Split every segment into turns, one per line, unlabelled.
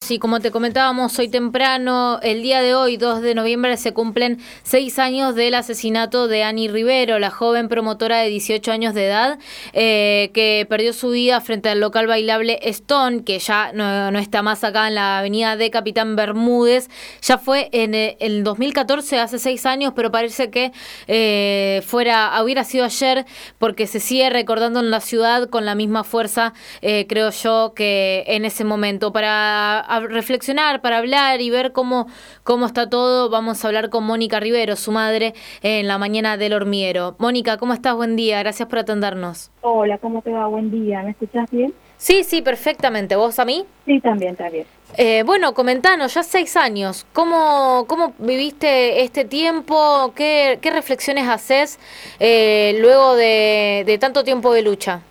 sí, como te comentábamos hoy temprano, el día de hoy, 2 de noviembre, se cumplen 6 años del asesinato de Annie Rivero, la joven promotora de 18 años de edad, que perdió su vida frente al local bailable Stone, que ya no está más acá en la avenida de Capitán Bermúdez. Ya fue en el 2014, hace 6 años, pero parece que hubiera sido ayer, porque se sigue recordando en la ciudad con la misma fuerza, creo yo, que en ese momento. Para reflexionar, para hablar y ver cómo está todo, vamos a hablar con Mónica Rivero, su madre, en la mañana del hormiguero. Mónica, ¿cómo estás? Buen día, gracias por atendernos.
Hola, ¿cómo te va? Buen día, ¿me escuchás bien?
Sí, perfectamente. ¿Vos a mí?
Sí, también.
Bueno, comentanos, ya 6 años, ¿cómo viviste este tiempo? ¿Qué reflexiones haces luego de tanto tiempo de lucha?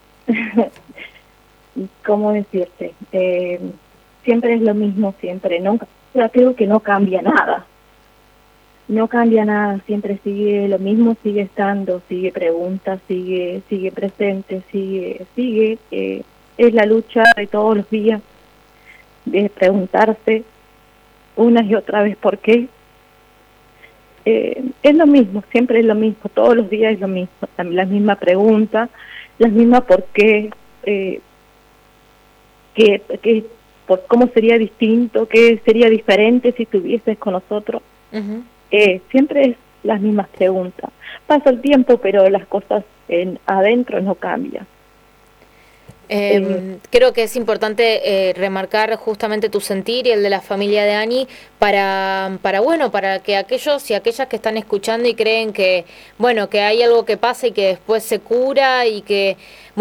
¿Cómo decirte? Siempre es lo mismo, siempre. Creo que no cambia nada. No cambia nada, siempre sigue lo mismo, sigue estando, sigue preguntas, sigue presente, sigue. Es la lucha de todos los días, de preguntarse una y otra vez por qué. Es lo mismo, siempre es lo mismo, todos los días es lo mismo, también la misma pregunta, la misma por qué, por cómo sería distinto, qué sería diferente si estuvieses con nosotros.
Uh-huh.
Siempre es las mismas preguntas. Pasa el tiempo, pero las cosas adentro no cambian.
Creo que es importante remarcar justamente tu sentir y el de la familia de Annie para que aquellos y aquellas que están escuchando y creen que hay algo que pasa y que después se cura y que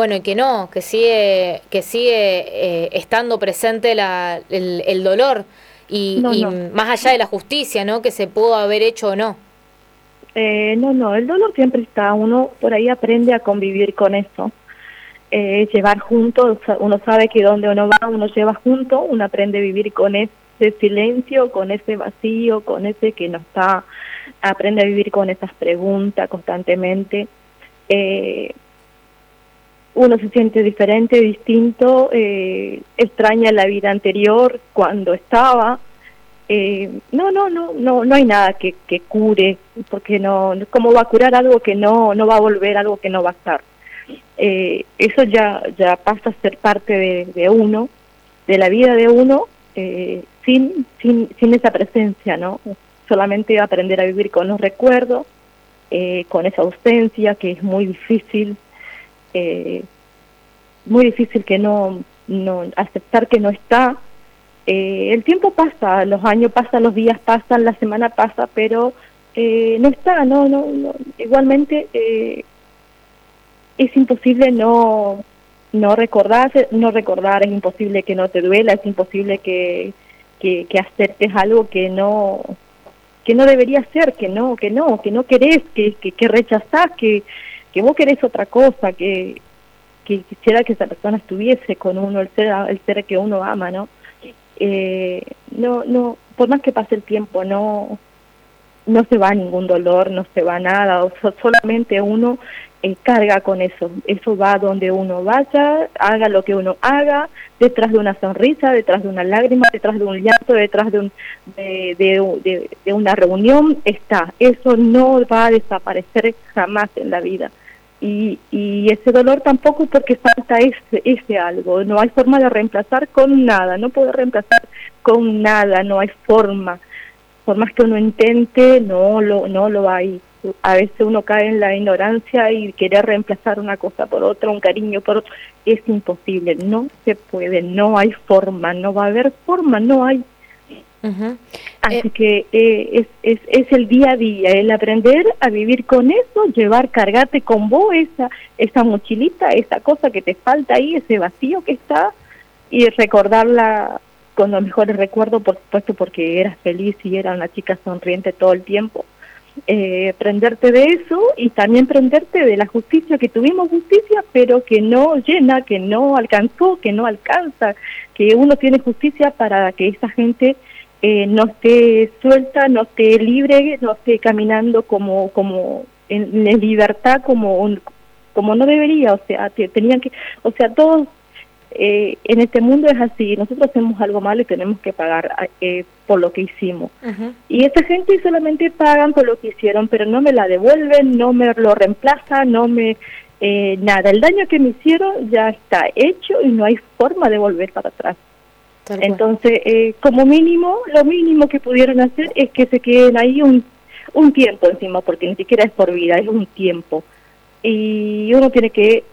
sigue estando presente el dolor y más allá de la justicia, ¿no? Que se pudo haber hecho o no.
No, el dolor siempre está, uno por ahí aprende a convivir con eso. Llevar juntos, uno sabe que donde uno va, uno lleva junto, uno aprende a vivir con ese silencio, con ese vacío, con ese que no está, aprende a vivir con esas preguntas constantemente. Uno se siente diferente, distinto, extraña la vida anterior cuando estaba. No hay nada que cure, porque no, ¿cómo va a curar algo que no va a volver, algo que no va a estar? Eso ya pasa a ser parte de uno, de la vida de uno, sin esa presencia, ¿no? Solamente aprender a vivir con los recuerdos, con esa ausencia que es muy difícil que no aceptar que no está. El tiempo pasa, los años pasan, los días pasan, la semana pasa, pero no está, no igualmente. Es imposible no recordar, es imposible que no te duela, es imposible que aceptes algo que no debería ser, que no querés, que rechazás, que vos querés otra cosa, que quisiera que esa persona estuviese con uno, el ser que uno ama, ¿no? No, por más que pase el tiempo, no se va ningún dolor, no se va nada, solamente uno carga con eso va donde uno vaya, haga lo que uno haga, detrás de una sonrisa, detrás de una lágrima, detrás de un llanto, detrás de una reunión está, eso no va a desaparecer jamás en la vida. Y ese dolor tampoco, porque falta ese algo, no hay forma de reemplazar con nada, no puede reemplazar con nada, no hay forma. Por más que uno intente, no lo hay. A veces uno cae en la ignorancia y querer reemplazar una cosa por otra, un cariño por otro, es imposible, no se puede, no hay forma, no va a haber forma, no hay.
Uh-huh.
Así que es el día a día, el aprender a vivir con eso, cargarte con vos esa mochilita, esa cosa que te falta ahí, ese vacío que está, y recordarla con los mejores recuerdos, por supuesto, porque eras feliz y era una chica sonriente todo el tiempo. Prenderte de eso y también prenderte de la justicia, que tuvimos justicia, pero que no llena, que no alcanzó, que no alcanza, que uno tiene justicia para que esa gente no esté suelta, no esté libre, no esté caminando como en libertad, como no debería, o sea, todos en este mundo es así, nosotros hacemos algo malo y tenemos que pagar por lo que hicimos. Y esta gente solamente pagan por lo que hicieron, pero no me la devuelven, no me lo reemplazan, no me... nada, el daño que me hicieron ya está hecho y no hay forma de volver para atrás. Entonces, como mínimo, lo mínimo que pudieron hacer es que se queden ahí un tiempo encima, porque ni siquiera es por vida, es un tiempo. Y uno tiene que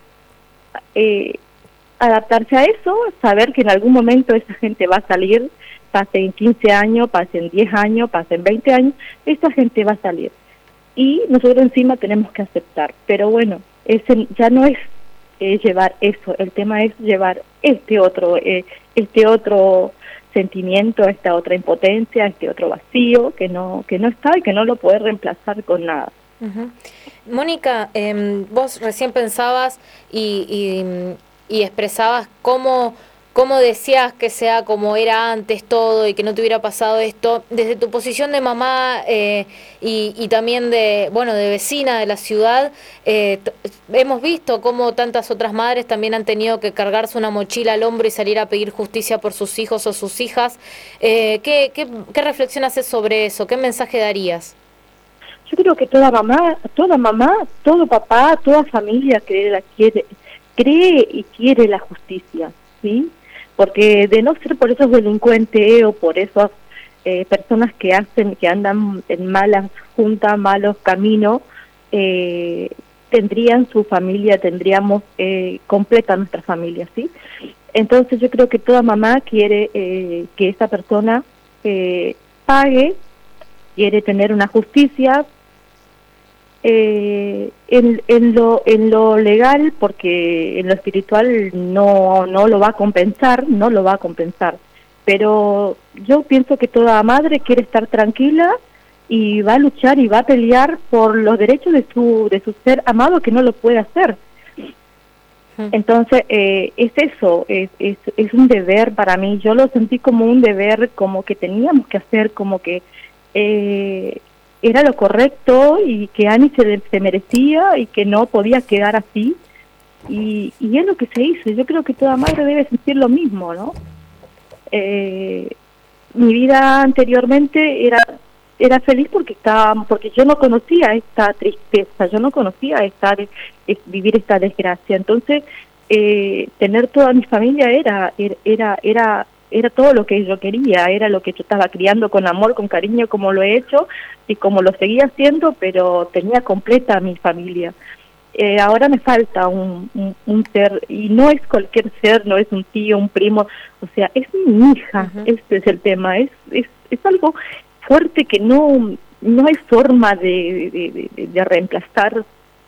adaptarse a eso, saber que en algún momento esa gente va a salir, pasen 15 años, pasen 10 años, pasen 20 años, esa gente va a salir. Y nosotros encima tenemos que aceptar. Pero bueno, ese ya no es llevar eso, el tema es llevar este otro sentimiento, esta otra impotencia, este otro vacío que no está y que no lo puede reemplazar con nada.
Mónica, vos recién pensabas y expresabas cómo deseas que sea como era antes todo y que no te hubiera pasado esto. Desde tu posición de mamá y también de vecina de la ciudad, hemos visto cómo tantas otras madres también han tenido que cargarse una mochila al hombro y salir a pedir justicia por sus hijos o sus hijas. ¿Qué reflexión haces sobre eso? ¿Qué mensaje darías?
Yo creo que toda mamá, todo papá, toda familia cree y quiere la justicia, ¿sí? Porque de no ser por esos delincuentes o por esas personas que andan en malas juntas, malos caminos, tendrían su familia, tendríamos completa nuestra familia, ¿sí? Entonces yo creo que toda mamá quiere que esa persona pague, quiere tener una justicia en lo legal, porque en lo espiritual no lo va a compensar, pero yo pienso que toda madre quiere estar tranquila y va a luchar y va a pelear por los derechos de su ser amado, que no lo puede hacer. Entonces es eso, es un deber para mí. Yo lo sentí como un deber, como que teníamos que hacer, como que era lo correcto y que Ani se merecía y que no podía quedar así, y es lo que se hizo. Yo creo que toda madre debe sentir lo mismo, ¿no? Mi vida anteriormente era feliz porque yo no conocía esta tristeza, yo no conocía vivir esta desgracia. Entonces tener toda mi familia era todo lo que yo quería, era lo que yo estaba criando con amor, con cariño, como lo he hecho y como lo seguía haciendo, pero tenía completa mi familia. Ahora me falta un ser, y no es cualquier ser, no es un tío, un primo, o sea, es mi hija. Este es el tema, es algo fuerte que no hay forma de reemplazar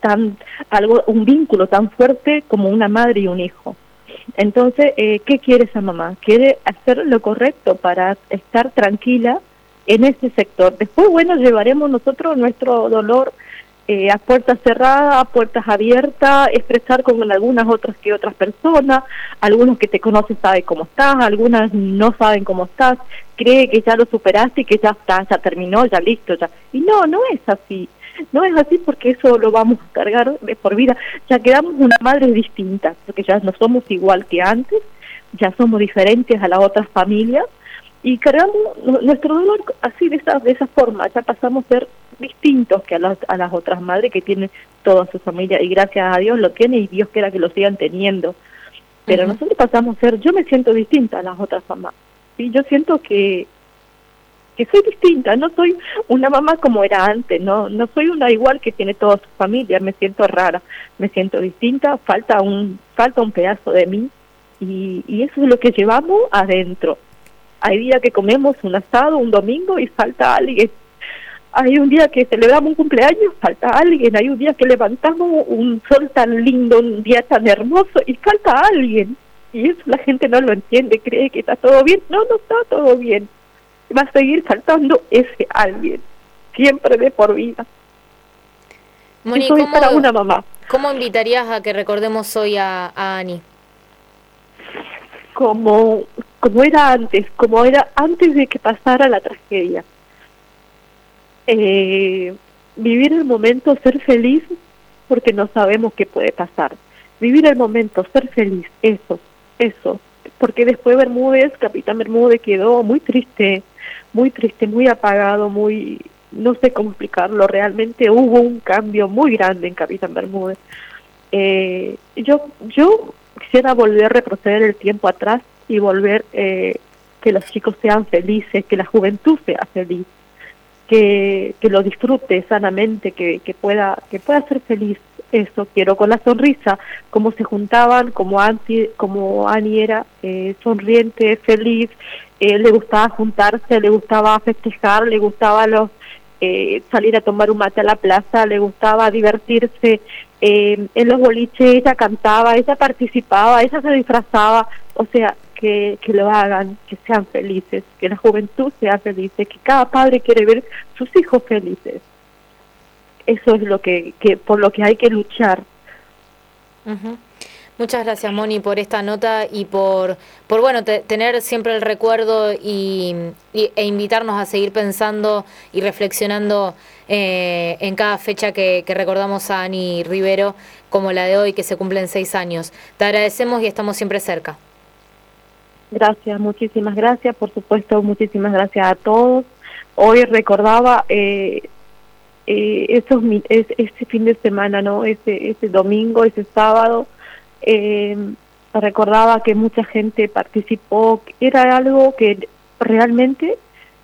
un vínculo tan fuerte como una madre y un hijo. Entonces, ¿qué quiere esa mamá? Quiere hacer lo correcto para estar tranquila en ese sector. Después, bueno, llevaremos nosotros nuestro dolor a puertas cerradas, a puertas abiertas, expresar con algunas otras personas. Algunos que te conocen saben cómo estás, algunas no saben cómo estás, cree que ya lo superaste y que ya está, ya terminó, ya listo, ya. Y no es así. No es así, porque eso lo vamos a cargar de por vida. Ya quedamos una madre distinta, porque ya no somos igual que antes, ya somos diferentes a las otras familias, y cargamos nuestro dolor así, de esa forma. Ya pasamos a ser distintos que a las otras madres que tienen toda su familia, y gracias a Dios lo tienen, y Dios quiera que lo sigan teniendo. Pero nosotros pasamos a ser, yo me siento distinta a las otras mamás, ¿sí? Yo siento que soy distinta, no soy una mamá como era antes, no soy una igual que tiene toda su familia. Me siento rara, me siento distinta, falta un pedazo de mí, y eso es lo que llevamos adentro. Hay días que comemos un asado un domingo y falta alguien, hay un día que celebramos un cumpleaños, falta alguien, hay un día que levantamos un sol tan lindo, un día tan hermoso, y falta alguien, y eso la gente no lo entiende, cree que está todo bien. No está todo bien, va a seguir faltando ese alguien, siempre de por vida.
Moni,
eso es para una mamá.
¿Cómo invitarías a que recordemos hoy a Ani?
Como era antes de que pasara la tragedia. Vivir el momento, ser feliz, porque no sabemos qué puede pasar. Vivir el momento, ser feliz, eso eso, porque después Capitán Bermúdez quedó muy triste, muy apagado, no sé cómo explicarlo, realmente hubo un cambio muy grande en Capitán Bermúdez. Yo quisiera retroceder el tiempo atrás y volver, que los chicos sean felices, que la juventud sea feliz, que lo disfrute sanamente, que pueda ser feliz. Eso quiero, con la sonrisa, como se juntaban, como Ani era sonriente, feliz, le gustaba juntarse, le gustaba festejar, le gustaba salir a tomar un mate a la plaza, le gustaba divertirse, en los boliches ella cantaba, ella participaba, ella se disfrazaba, o sea, que lo hagan, que sean felices, que la juventud sea feliz, que cada padre quiere ver sus hijos felices. Eso es lo que por lo que hay que luchar.
Uh-huh. Muchas gracias, Moni, por esta nota y por bueno, tener siempre el recuerdo e invitarnos a seguir pensando y reflexionando en cada fecha que recordamos a Ani Rivero, como la de hoy, que se cumplen 6 años. Te agradecemos y estamos siempre cerca.
Gracias, muchísimas gracias, por supuesto, muchísimas gracias a todos. Hoy recordaba ese fin de semana, ¿no? Ese domingo, ese sábado, recordaba que mucha gente participó, era algo que realmente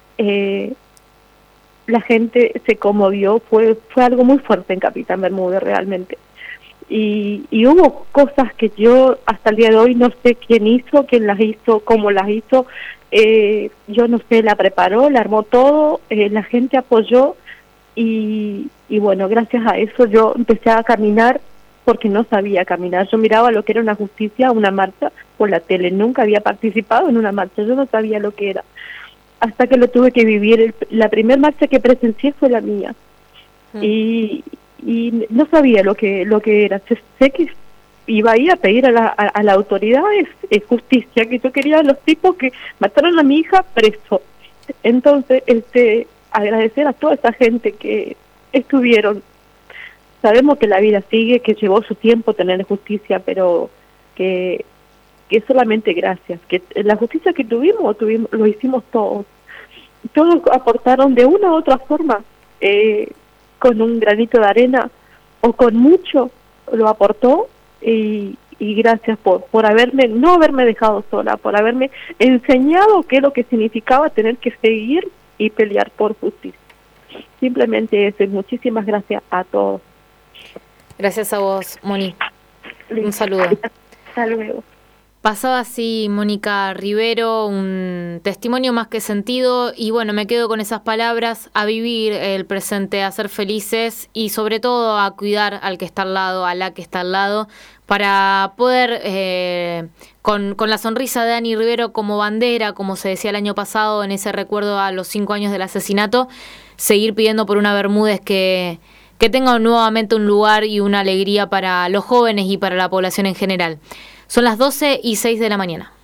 la gente se conmovió, fue algo muy fuerte en Capitán Bermúdez realmente. Y hubo cosas que yo hasta el día de hoy no sé quién las hizo, cómo las hizo, yo no sé, la preparó, la armó todo, la gente apoyó y bueno, gracias a eso yo empecé a caminar porque no sabía caminar. Yo miraba lo que era una justicia, una marcha por la tele, nunca había participado en una marcha, yo no sabía lo que era, hasta que lo tuve que vivir. La primera marcha que presencié fue la mía. Y no sabía lo que era. Sé que iba a ir a pedir a la autoridad justicia, que yo quería a los tipos que mataron a mi hija preso. Entonces, agradecer a toda esa gente que estuvieron. Sabemos que la vida sigue, que llevó su tiempo tener justicia, pero que solamente gracias, que la justicia que tuvimos lo hicimos todos. Todos aportaron de una u otra forma, con un granito de arena o con mucho, lo aportó, y gracias por no haberme dejado sola, por haberme enseñado qué es lo que significaba tener que seguir y pelear por justicia. Simplemente eso, y muchísimas gracias a todos.
Gracias a vos, Moni. Un saludo.
Hasta luego.
Pasaba así Mónica Rivero, un testimonio más que sentido, y bueno, me quedo con esas palabras: a vivir el presente, a ser felices y sobre todo a cuidar al que está al lado, a la que está al lado, para poder, con la sonrisa de Ani Rivero como bandera, como se decía el año pasado en ese recuerdo a los 5 años del asesinato, seguir pidiendo por una Bermúdez que tenga nuevamente un lugar y una alegría para los jóvenes y para la población en general. Son las 12:06 de la mañana.